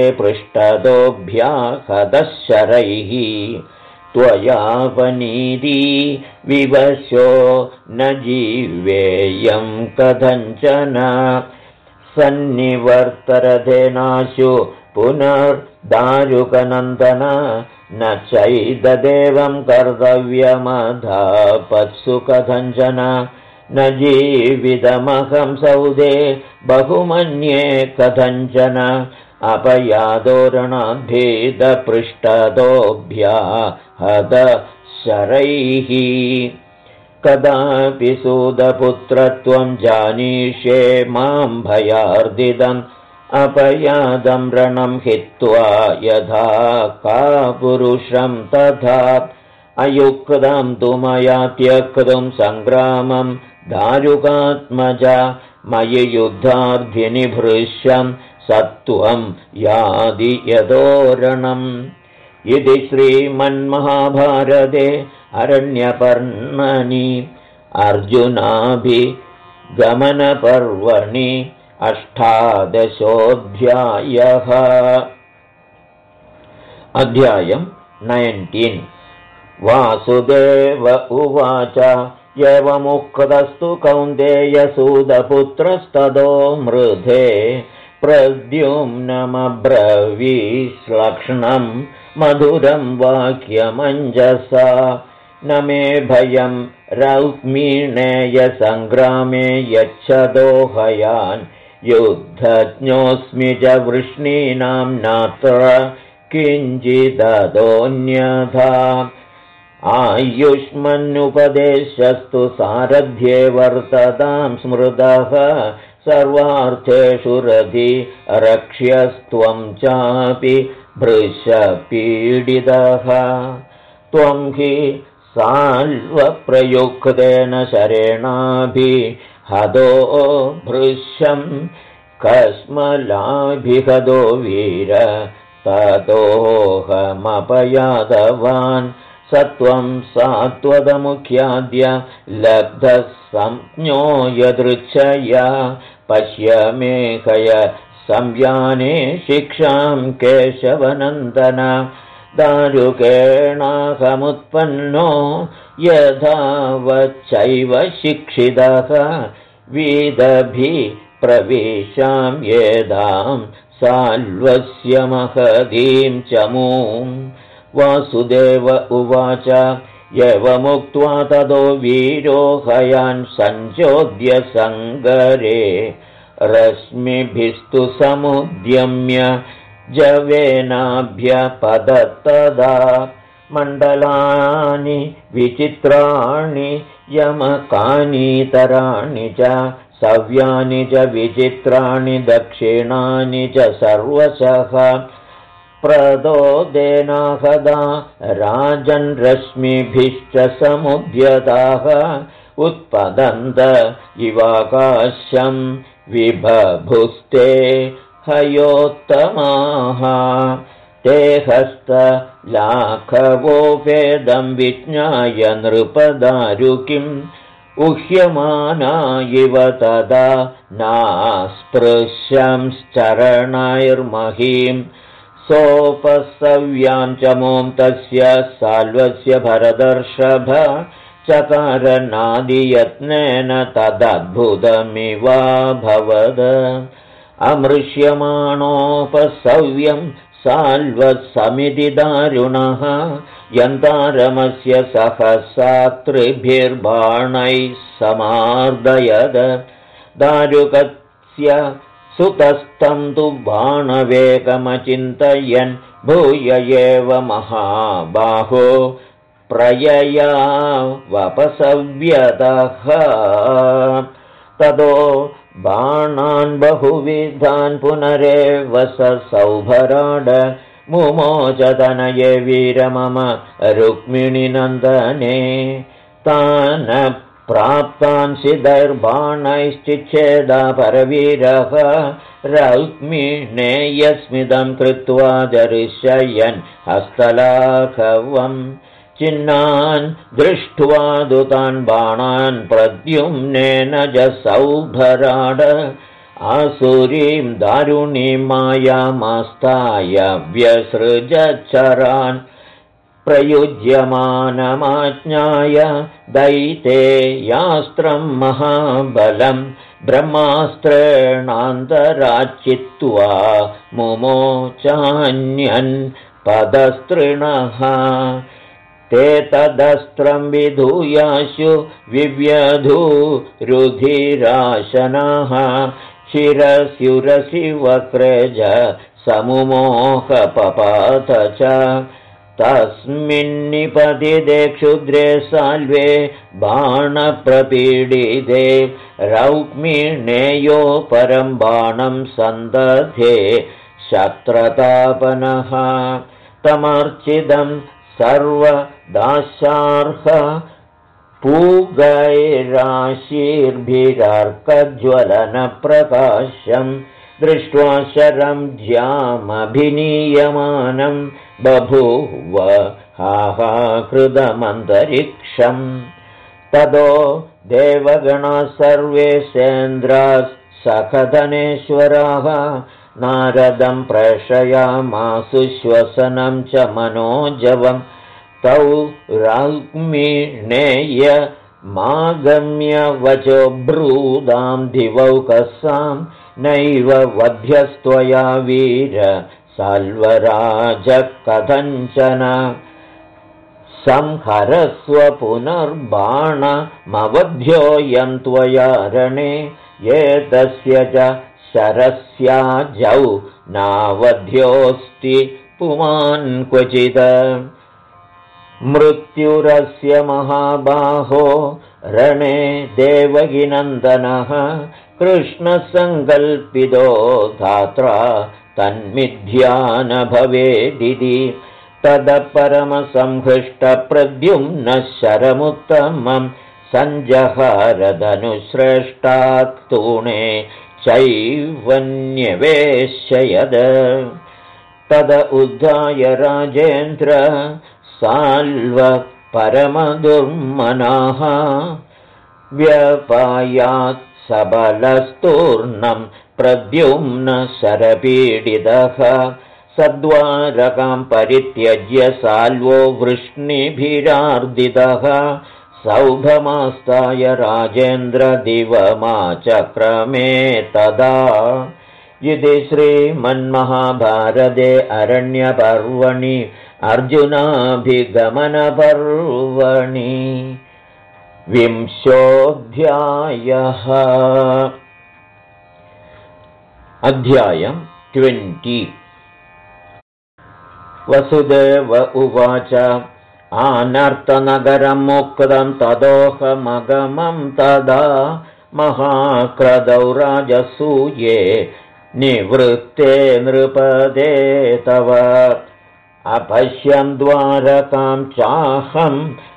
पृष्ठतोऽभ्याहतशरैः त्वयापनीति विवशो न जीवेयं कथञ्चन सन्निवर्तरथेनाशु पुनर्दारुकनन्दन न चैददेवं कर्तव्यमधापत्सु कथञ्चन न जीवितमहं सौदे बहुमन्ये कथञ्चन अपयादोरणाद्भेदपृष्ठतोऽभ्याहत शरैः कदापि सूदपुत्रत्वं जानीष्ये मां भयार्दितम् अपयादं रणं हित्वा यथा कापुरुषं तथा अयुक्तं तु मया त्यक्तुं सङ्ग्रामं दारुकात्मजा मयि युद्धार्थिनिभृश्यं सत्वं यादि यदोरणम् इति श्रीमन्महाभारते अरण्यपर्वणि अर्जुनाभिगमनपर्वणि 18 अध्यायं 19 वासुदेव उवाच एवमुक्तस्तु कौन्तेयसूदपुत्रस्ततो मृधे प्रद्युम्नमब्रवीश्लक्ष्णं मधुरं वाक्यमञ्जसा न मे भयं रौक्मिणेयसङ्ग्रामे यच्छदोहयान् युद्धज्ञोऽस्मि च वृष्णीनां नात्र किञ्चिदतोऽन्यथा आयुष्मन्नुपदेशस्तु सारथ्ये वर्ततां स्मृतः सर्वार्थेषु रथि रक्ष्यस्त्वं चापि भृशपीडितः त्वं हि साल्वप्रयुक्तेन शरेणाभिहतो भृशं कस्मलाभिहतो वीर ततोऽहमपयातवान् सत्वं सात्वतमुख्याद्य लब्धः संज्ञो यदृच्छया पश्य मे कय संयाने शिक्षां केशवनन्दन दारुकेणाहमुत्पन्नो यथा वच्चैव शिक्षितः वेदभिः प्रविशां येदां साल्वस्य महतीं चमूं। वासुदेव उवाच एवमुक्त्वा ततो वीरो हयान् सञ्चोद्य सङ्गरे रश्मिभिस्तु समुद्यम्य जवेनाभ्यपदत्तदा। मण्डलानि विचित्राणि यमकानीतराणि च सव्यानि च विचित्राणि दक्षिणानि च सर्वशः। प्रदोदेनाहदा राजन् रश्मिभिश्च समुद्यताः उत्पतन्त इवाकाशं विबभुस्ते हयोत्तमाः। ते हस्तलाघवो वेदं विज्ञाय नृपदारुकिम् उह्यमाना इव तदा नास्पृश्यंश्चरणैर्महीं। सोपसव्यां चमूं तस्य साल्वस्य भरदर्षभ चकारनादियत्नेन तदद्भुतमिवाभवद। अमृष्यमाणोपसव्यं साल्वसमिति दारुणः यन्तारमस्य सहसा त्रिभिर्बाणैः समार्दयद। दारुकस्य सुतस्तं तु बाणवेगमचिन्तयन् भूय एव महाबाहो प्रयया वपसव्यतः। ततो बाणान् बहुविधान् पुनरेव सौभराड मुमोचतनये वीर मम रुक्मिणीनन्दने। तान् प्राप्तान् शिदैर्बाणैश्चिच्छेदा परवीरः रुक्मिणेयस्मिदं कृत्वा दर्शयन् हस्तलाघवम्। चिन्नान् दृष्ट्वा दुतान् बाणान् प्रद्युम्नेन च सौभराड। आसुरीं दारुणीं मायामास्ताय व्यसृजचरान् प्रयुज्यमानमाज्ञाय दैतेयास्त्रं महाबलं ब्रह्मास्त्रेणान्तराच्चित्वा मुमोचान्यन् पदस्तृणः। ते तदस्त्रं विधूयाशु विव्यधूरुधिराशनाः शिरस्युरसि वक्रेज समुमोहपपात च। तस्मिन्निपतिते क्षुद्रे साल्वे बाणप्रपीडिते रुक्मिणेयो परं बाणं सन्दधे शत्रतापनः। तमर्चितं सर्वदाशार्ह पूगैराशीर्भिरर्कज्वलनप्रकाशं दृष्ट्वा शरं ज्यामभिनीयमानं बभूव हाहाकृतमन्तरिक्षम्। ततो देवगणाः सर्वे सेन्द्राः सखधनेश्वराः नारदं प्रेषयामासु श्वसनं च मनोजवम्। तौ रुक्मिणेय मागम्य वचो ब्रूदां दिवौकसां नैव वध्यस्त्वया वीर साल्वराज कथञ्चन। संहरस्व पुनर्बाणमवध्योऽयं त्वया रणे एतस्य च शरस्याजौ नावध्योऽस्ति पुमान् क्वचित्। मृत्युरस्य महाबाहो रणे देवकीनन्दनः कृष्णसङ्कल्पितो धात्रा तन्मिथ्या न भवेदिति। तदपरमसंहृष्टप्रद्युम्नः शरमुत्तमं सञ्जहारधनुश्रेष्ठात् तूणे चैवन्यवेशयद। तद उद्धाय राजेन्द्र साल्व परमदुर्मनाः व्यपायात् सबलस्तूर्णं प्रद्युम्न शरपीडितः। सद्वारकां परित्यज्य साल्वो वृष्णिभिरार्दितः सौभमास्ताय राजेन्द्रदिवमाचक्रमे तदा। इति श्रीमन्महाभारते अरण्यपर्वणि अर्जुनाभिगमनपर्वणि 20ोऽध्यायः। अध्यायं 20। वसुदेव उवाच आनर्तनगरं मुक्तं तदोहमगमं तदा महाक्रदौ राजसूये निवृत्ते नृपदे तव। अपश्यं द्वारकां चाहं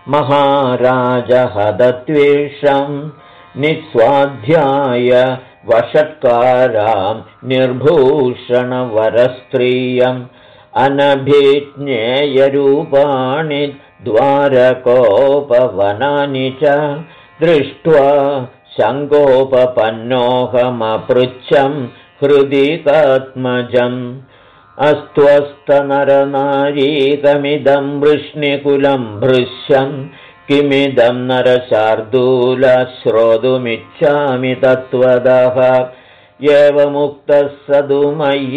महाराजहदत्वेषं निस्वाध्याय वषट्कारां निर्भूषणवरस्त्रियम् अनभिज्ञेयरूपाणि द्वारकोपवनानि च दृष्ट्वा शङ्कोपपन्नोऽहमपृच्छं हृदिकात्मजम् अस्त्वस्तनरनारीकमिदं वृष्णिकुलं भृश्यं किमिदं नरशार्दूल श्रोतुमिच्छामि तत्त्वदः। एवमुक्तः सदुमय्य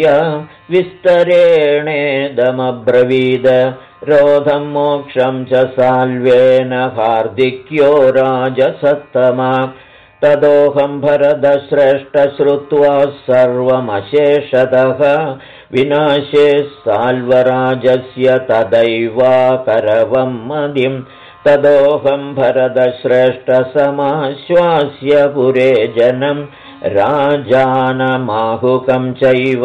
विस्तरेणेदमब्रवीद रोधं मोक्षं च साल्वेन हार्दिक्यो राजसत्तमा। तदोहं भरतश्रेष्ठ श्रुत्वा सर्वमशेषतः विनाशे साल्वराजस्य तदैवाकरवं मदिं। तदोहं भरतश्रेष्ठ समाश्वास्य पुरे जनं राजानमाहुकं चैव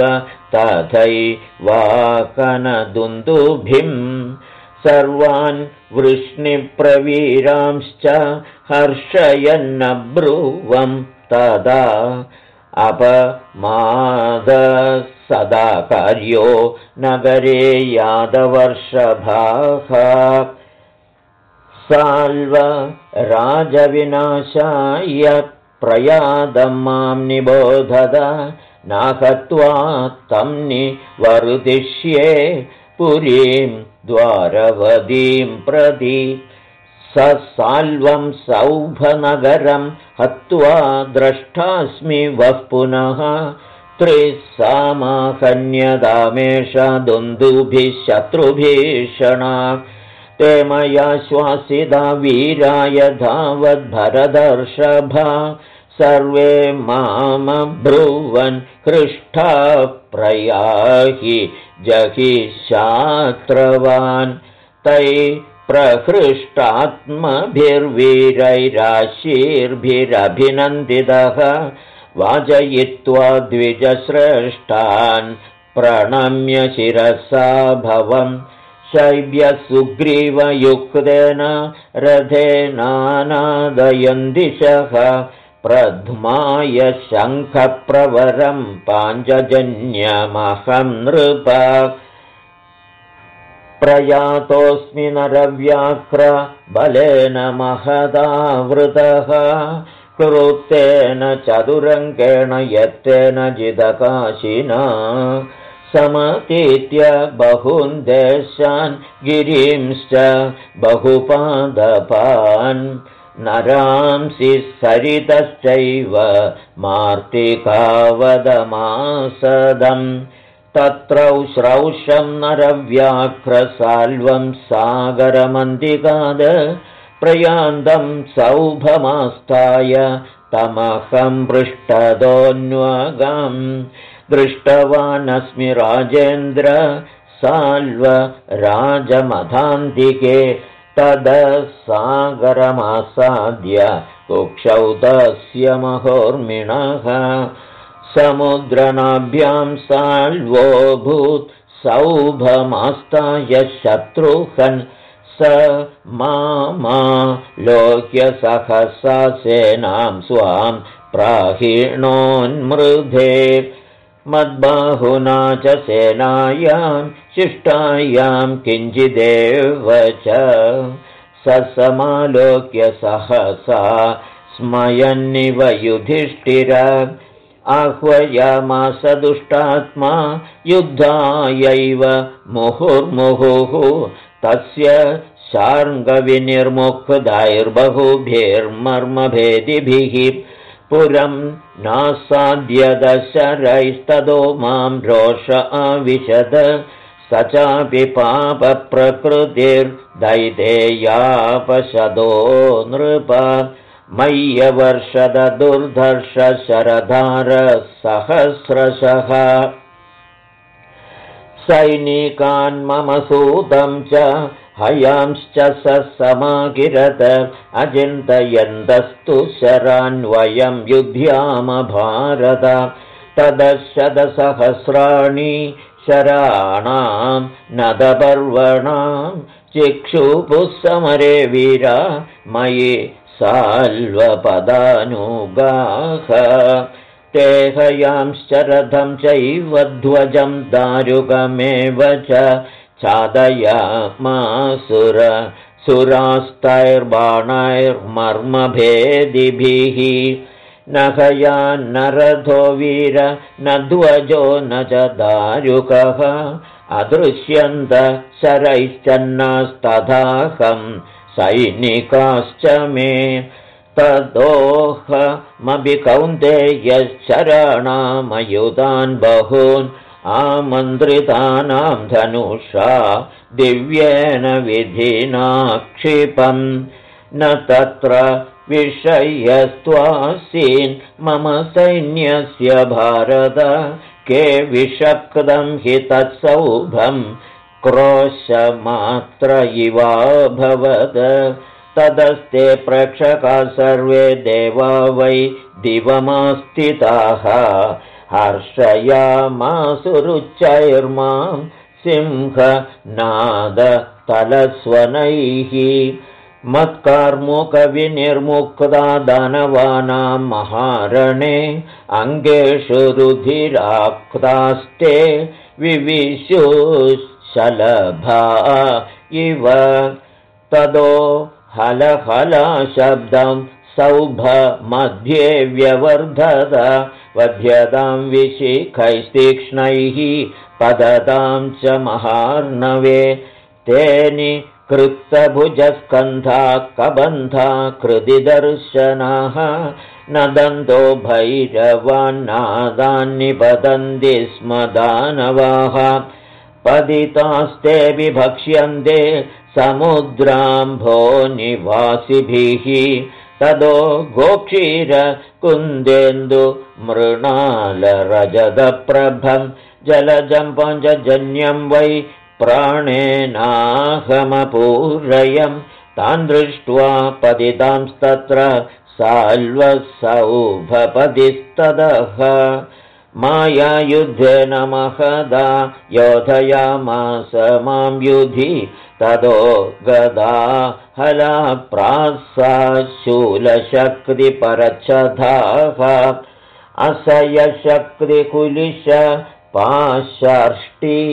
तथैवाकनदुन्दुभिं। सर्वान् वृष्णिप्रवीरांश्च हर्षयन्नब्रुवं तदा अपमादः सदा कार्यो नगरे यादवर्षभाः। साल्व राजविनाशाय प्रयादं मां निबोधद नाहत्वा तं निवर्तिष्ये पुरीं द्वारवतीं प्रति। स साल्वं सौभनगरं हत्वा द्रष्टास्मि वः पुनः। त्रिस्सामाहन्यदामेष दुन्दुभिः शत्रुभीषणा। ते मया श्वासिता वीराय धावद्भरदर्षभा। सर्वे मामब्रुवन् हृष्टा प्रयाहि जहिशात्रवान्। तैः प्रहृष्टात्मभिर्वीरैराशीर्भिरभिनन्दितः वाजयित्वा द्विजश्रेष्ठान् प्रणम्य शिरसा भवम्। शैब्यसुग्रीवयुक्तेन रथेनानादयन्दिशः प्रध्माय शङ्खप्रवरं पाञ्चजन्यमहं नृप। प्रयातोऽस्मि नरव्याघ्र बलेन महदावृतः। क्रुप्तेन चतुरङ्गेण यत्तेन जितकाशिना। समतीत्य बहून् देशान् गिरींश्च बहुपादपान्। नरांसि सरितश्चैव मार्तिकावदमासदम्। तत्रौ श्रौषं नरव्याघ्रसाल्वं सागरमन्दिकाद। प्रयान्तं सौभमास्ताय तमहं पृष्ठदोऽन्वगम्। दृष्टवानस्मि राजेन्द्र साल्व राजमधान्तिके। ततः सागरमासाद्य कुक्षौ तस्य महोर्मिणः। समुद्रनाभ्यां साल्वोऽभूत् सौभमास्ताय शत्रुघ्न्। स मामालोक्य सहसा सेनां स्वां प्राहिणोन्मृधे। मद्बाहुना च सेनायां शिष्टायां किञ्चिदेव च। स समालोक्य सहसा स्मयन्निव युधिष्ठिर। आह्वयामास दुष्टात्मा युद्धायैव मुहुर्मुहुः। तस्य शार्ङ्गविनिर्मुक्तैर्बहुभिर्मर्मभेदिभिः पुरं नासाद्यदशरैस्ततो मां रोष आविशद स चापि पापप्रकृतिर्दैतेयापशदो नृप मय्यवर्षद दुर्धर्ष शरधारसहस्रशः सैनिकान् मम सूतं च हयांश्च स समाकिरत अचिन्तयन्तस्तु शरान्वयं युध्याम भारत तदशतसहस्राणि शराणां नदपर्वणां चिक्षुपुः समरे वीरा मयि साल्वपदानुगाः ते हयांश्च रथं चैव ध्वजं दारुकमेव च चादयामासुरसुरास्तैर्बाणैर्मर्मभेदिभिः न हया न रथो वीर न ध्वजो न च दारुकः अदृश्यन्त शरैश्चन्नास्तथाहं सैनिकाश्च मे तदोहमपि कौन्तेयश्चराणामयुतान् बहून् आमन्त्रितानां धनुषा दिव्येन विधिना क्षिपम् न तत्र विषयस्त्वासीन् मम सैन्यस्य भारत के विषक्तं हि तत्सौभं क्रोशमात्र इवाभवद तदस्ते प्रेक्षका सर्वे देवा वै दिवमास्थिताः हर्षयामासुरुच्चैर्मां सिंहनादतलस्वनैः मत्कार्मुकविनिर्मुक्ता दानवानां महारणे अङ्गेषु रुधिराक्तास्ते विविशुशलभा इव तदो हलहलाशब्दं सौभमध्ये व्यवर्धत वध्यतां विशिखैस्तीक्ष्णैः पततां च महार्णवे तेनि कृत्तभुजस्कन्धा कबन्धा कृतिदर्शनाः नदन्तो भैरवान्नादान्निपतन्ति स्म दानवाः पतितास्तेऽपि भक्ष्यन्ते समुद्राम्भो निवासिभिः तदो गोक्षीरकुन्देन्दु मृणालरजतप्रभं जलजं पञ्चजन्यं वै प्राणेनाहमपूरयं तान् दृष्ट्वा पतितांस्तत्र साल्वसौभपतिस्ततः मायायुद्धेन महदा योधयामास मां युधि तदो गदा हलाप्रासा शूलशक्तिपरच्छदाः असयशक्तिकुलिश पाशार्ष्टि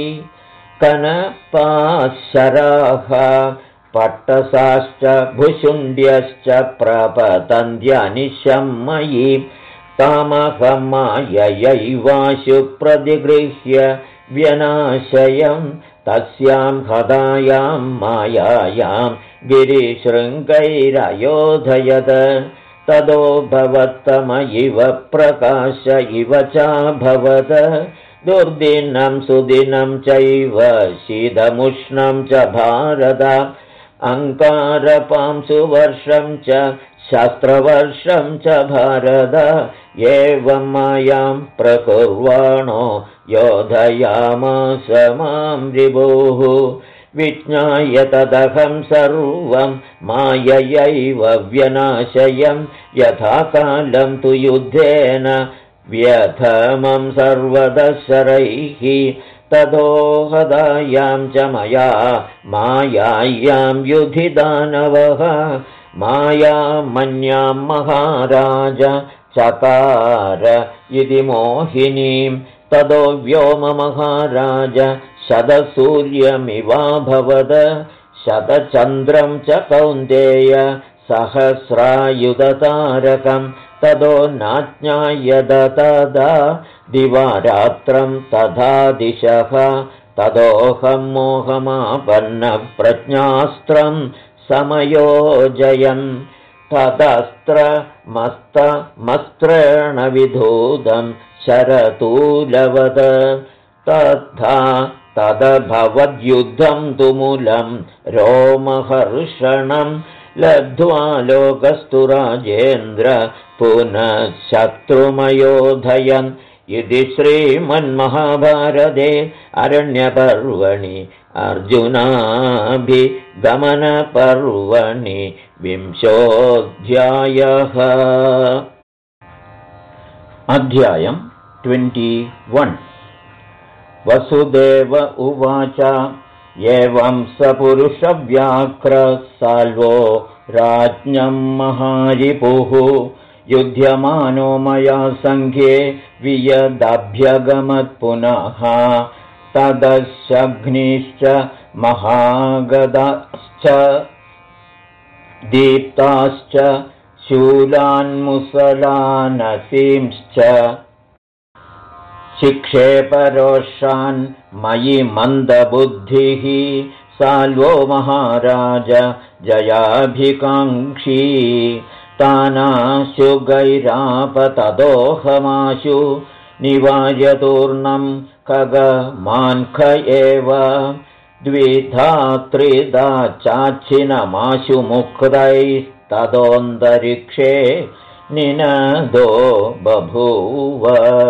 कनपाशराः पट्टसाश्च भुशुण्ड्यश्च प्रपतन्त्यनिशं मयि तामहमाययैवाशु प्रतिगृह्य व्यनाशयं तस्यां हदायां मायायां गिरिशृङ्गैरयोधयत तदो भवत्तम इव प्रकाश इव चाभवद दुर्दिनं सुदिनं चैव शीतमुष्णं च भारत अङ्कारपांसुवर्षं च शास्त्रवर्षं च भारत एवं मायां प्रकुर्वाणो योधयामास मां रिभुः विज्ञाय तदहं सर्वं माययैव व्यनाशयं यथा कालं तु युद्धेन व्यथमं सर्वदशरैः ततो हदायां च मया मायायां युधि दानवः मायामन्यां महाराज चकार इति मोहिनीं ततो व्योममहाराज शतसूर्यमिवाभवद शतचन्द्रं च कौन्तेय सहस्रायुधतारकं ततो नाज्ञायत तदा दिवारात्रं तथा दिशः तदोऽहं मोहमापन्नप्रज्ञास्त्रं समयोजयन् तदस्त्रमस्तमस्त्रेण विधूतं शरतूलवद तथा तदभवद्युद्धं तुमुलं रोमहर्षणं लब्ध्वा लोकस्तु राजेन्द्र पुनः शत्रुमयोधयन् इति श्रीमन्महाभारते अरण्यपर्वणि अर्जुनाभिगमनपर्वणि 20ोऽध्यायः। अध्यायं 21। वसुदेव उवाच एवं स पुरुषव्याघ्रः साल्वो राज्ञं महारिपुः युध्यमानो मया सङ्ख्ये वियदभ्यगमत्पुनः तदशग्निश्च महागदाश्च दीप्ताश्च शूलान्मुसलानसींश्च शिक्षेपरोषान् मयि मन्दबुद्धिः साल्वो महाराज जयाभिकाङ्क्षी तानाशु गैरापतदोहमाशु निवार्यतूर्णं खगमान्ख एव द्विधा त्रिधा चाच्छिनमाशु मुक्तैस्तदोऽन्तरिक्षे निनदो बभूव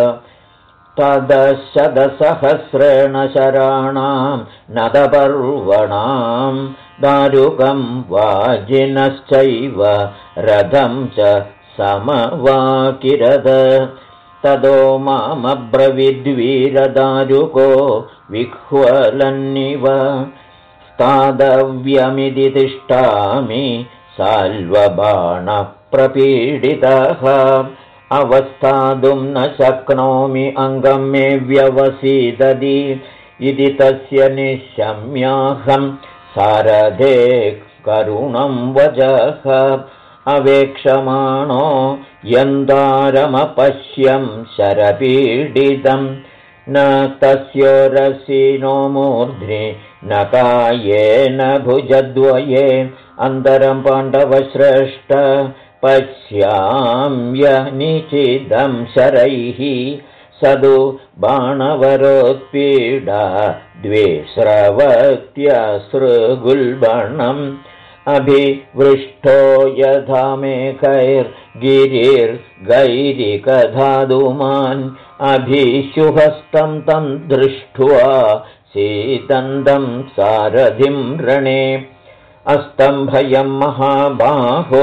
तदशतसहस्रेण शराणां नदपर्वणां दारुकं वाजिनश्चैव रथं च समवाकिरद तदो मामब्रवीद्वीरदारुको विह्वलन्निव स्थातव्यमिति तिष्ठामि साल्वबाणप्रपीडितः अवस्थातुं न शक्नोमि अङ्गं मे व्यवसीदति इति तस्य निशम्याहं सारथे करुणं वचः अवेक्षमाणो यन्दारमपश्यं शरपीडितं न तस्योरसिनो मूर्ध्नि न कायेन भुजद्वये अन्तरं पाण्डवश्रेष्ठ पश्याम्यनिचिदं शरैः सदु बाणवरोत्पीडा द्विस्रवत्यसृगुल्बणम् अभिवृष्टो यथा मेघैर्गिरिर्गैरिकधादुमान् अभिषुहस्तं तं दृष्ट्वा सीदन्तं सारथिं रणे अस्तम्भयं महाबाहो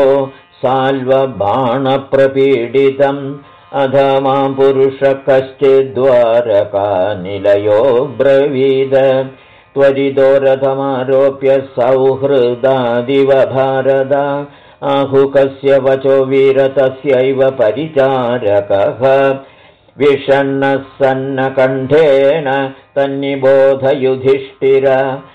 साल्वबाणप्रपीडितम् अधमां पुरुष कश्चिद्वारकानिलयो ब्रवीद त्वरितो रथमारोप्य सौहृदादिव भारत आहुकस्य वचो वीरतस्यैव परिचारकः विषण्णः सन्नकण्ठेन तन्निबोधयुधिष्ठिर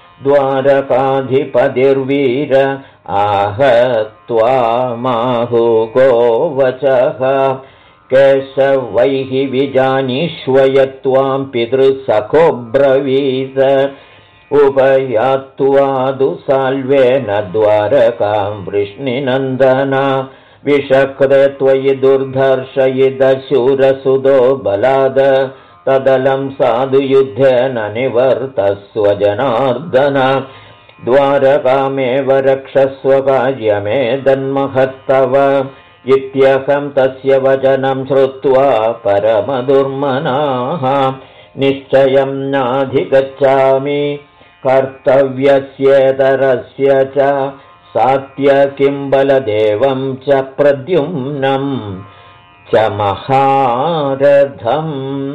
द्वारकाधिपतिर्वीर आहत्वा माहुको वचः केशवैः विजानीष्व यत्त्वां पितृसखो ब्रवीत उपयात्वादु साल्वेन द्वारकां वृष्णिनन्दना विषक्ते त्वयि दुर्धर्षयिदशूरसुदो बलाद तदलं साधुयुद्धेन निवर्तस्व जनार्दन द्वारकामेव रक्षस्व कार्यमेदन्महत्तव इत्यहं तस्य वचनं श्रुत्वा परमदुर्मनाः निश्चयं नाधिगच्छामि कर्तव्यस्येतरस्य च सात्यकिं बलदेवं च प्रद्युम्नं च महारथम्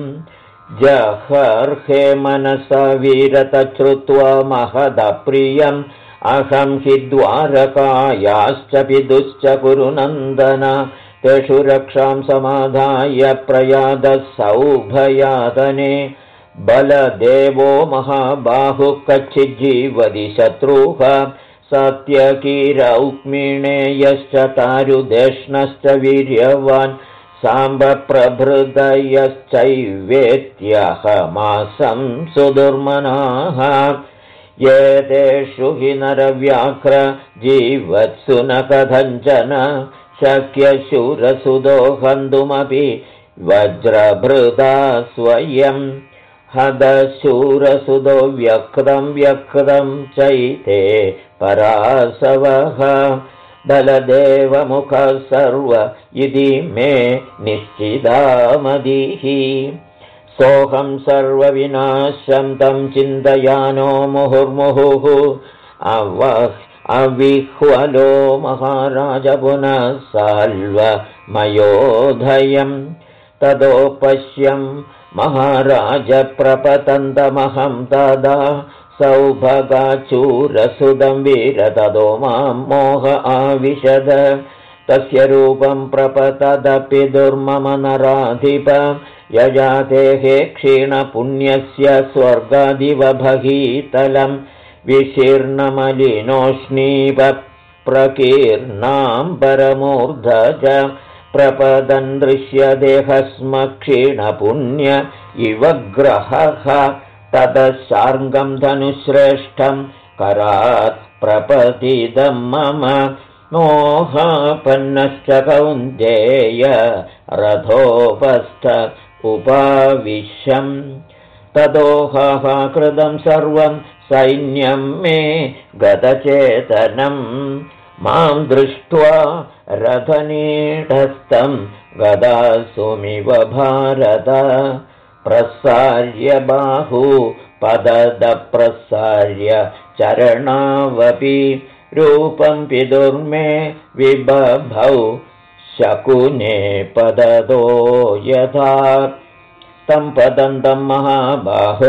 जहर्हे मनसा वीरतच्छ्रुत्वा महदप्रियम् अहं हि द्वारकायाश्च पितुश्च कुरुनन्दन तेषु रक्षां समाधाय प्रयादः सौभयातने बलदेवो महाबाहुः कच्चिज्जीवति शत्रुः सत्यकीरौक्मिणेयश्च तारुदेष्णश्च वीर्यवान् साम्बप्रभृतयश्चैवेत्यहमासं सुदुर्मनाः एतेषु हि नरव्याघ्र जीवत्सु न कथञ्चन शक्यशूरसुदो हन्तुमपि वज्रभृता स्वयं हदशूरसुदो व्यक्तं चैते परासवः बलदेवमुखः सर्व इति मे निश्चिदामदिः सोऽहं सर्वविनाशं तं चिन्तयानो मुहुर्मुहुः अविह्वलो महाराज पुनः साल्वमयोधयम् ततो पश्यं महाराज प्रपतन्तमहं तदा सौभगाचूरसुदं वीर ततो मां मोह आविशद तस्य रूपं प्रपतदपि दुर्मम नराधिप यजातेः क्षीणपुण्यस्य स्वर्गादिवभगीतलं विशीर्णमलिनोष्णीव प्रकीर्णाम्बरमूर्धज प्रपदन् दृश्यदेहस्म क्षीणपुण्य इव ग्रहः ततः शार्ङ्गं धनुश्रेष्ठं करात् प्रपतिदं मम मोहापन्नश्च कौन्तेय रथोपस्थ उपाविशम् तदोहः कृतं सर्वं सैन्यं मे गतचेतनं मां दृष्ट्वा रथनीढस्थं गदासुमिव भारत प्रसार्य बाहु पददप्रसार्य चरणावपि रूपं पितुर्मे विबभौ शकुने पदतो यथा तं पदन्तं महाबाहो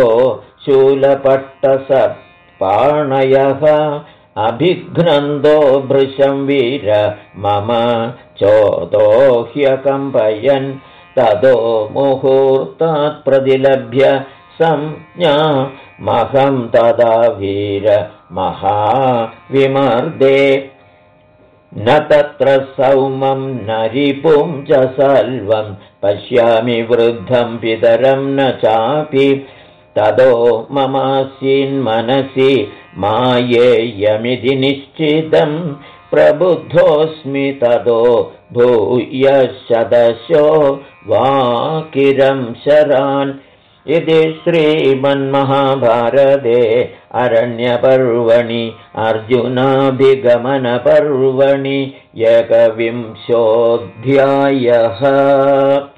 शूलपट्टसपाणयः अभिघ्नन्दो भृशं वीर मम चोतो ह्यकम्पयन् ततो मुहूर्तात् प्रतिलभ्य संज्ञा महं तदा वीर महाविमर्दे न तत्र सौमं न रिपुं च सल्वं पश्यामि वृद्धं पितरं न चापि ततो ममासीन्मनसि मायेयमिति निश्चितं प्रबुद्धोऽस्मि ततो भूय शतशो वाकिरं शरान् इति श्रीमन्महाभारते अरण्यपर्वणि अर्जुनाभिगमनपर्वणि 21ोऽध्यायः।